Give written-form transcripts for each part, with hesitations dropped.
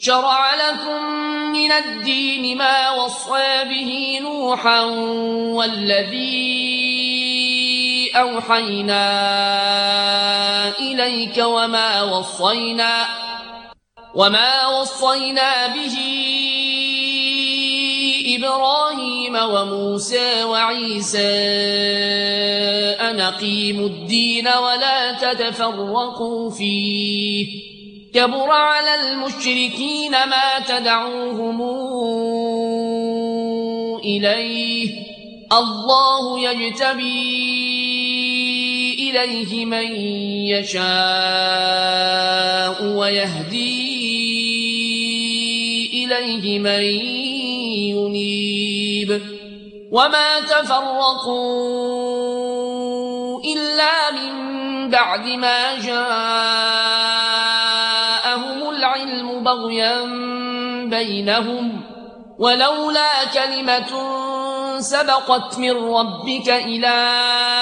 شرع لكم من الدين ما وصى به نوحا والذي أوحينا إليك وما وصينا به إبراهيم وموسى وعيسى أن أقيموا الدين ولا تتفرقوا فيه كبر على المشركين ما تدعوهم إليه الله يجتبي إليه من يشاء ويهدي إليه من ينيب وما تفرقوا إلا من بعد ما جاءهم العلم بغيا بينهم ولولا كلمة سبقت من ربك إلى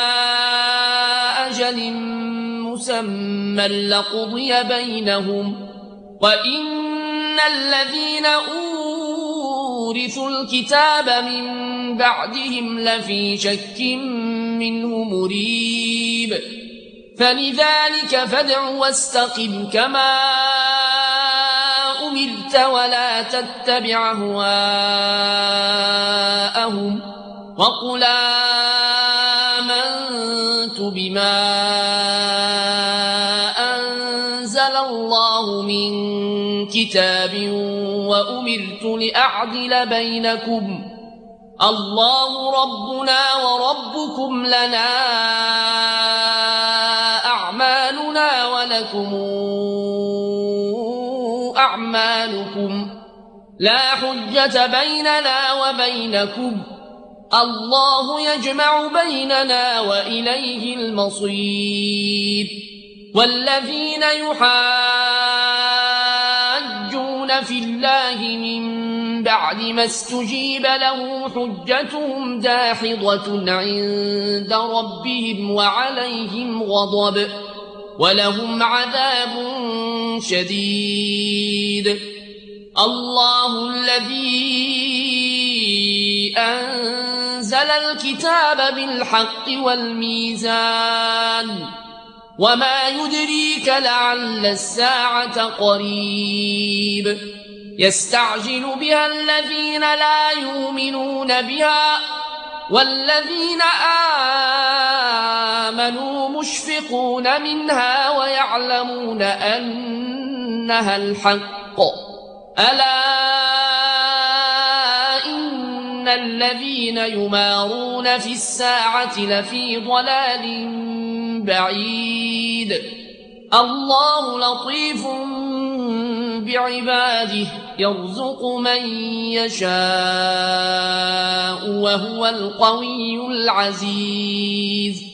أجل مسمى لقضي بينهم وإن الذين أورثوا الكتاب من بعدهم لفي شك منه مريب فلذلك فادع واستقم كما أمرت ولا تتبع أهواءهم وقل آمنت بما أنزل الله من كتاب وأمرت لأعدل بينكم الله ربنا وربكم لنا أعمالنا ولكم أعمالكم لا حجة بيننا وبينكم الله يجمع بيننا وإليه المصير والذين يحاجون في الله من بعد ما استجيب له حجتهم داحضة عند ربهم وعليهم غضب ولهم عذاب شديد الله الذي أنزل الكتاب بالحق والميزان وما يدريك لعل الساعة قريب يستعجل بها الذين لا يؤمنون بها والذين آمنوا مشفقون منها ويعلمون أنها الحق ألا إن الذين يمارون في الساعة لفي ضلال بعيد الله لطيف بعباده يرزق من يشاء وهو القوي العزيز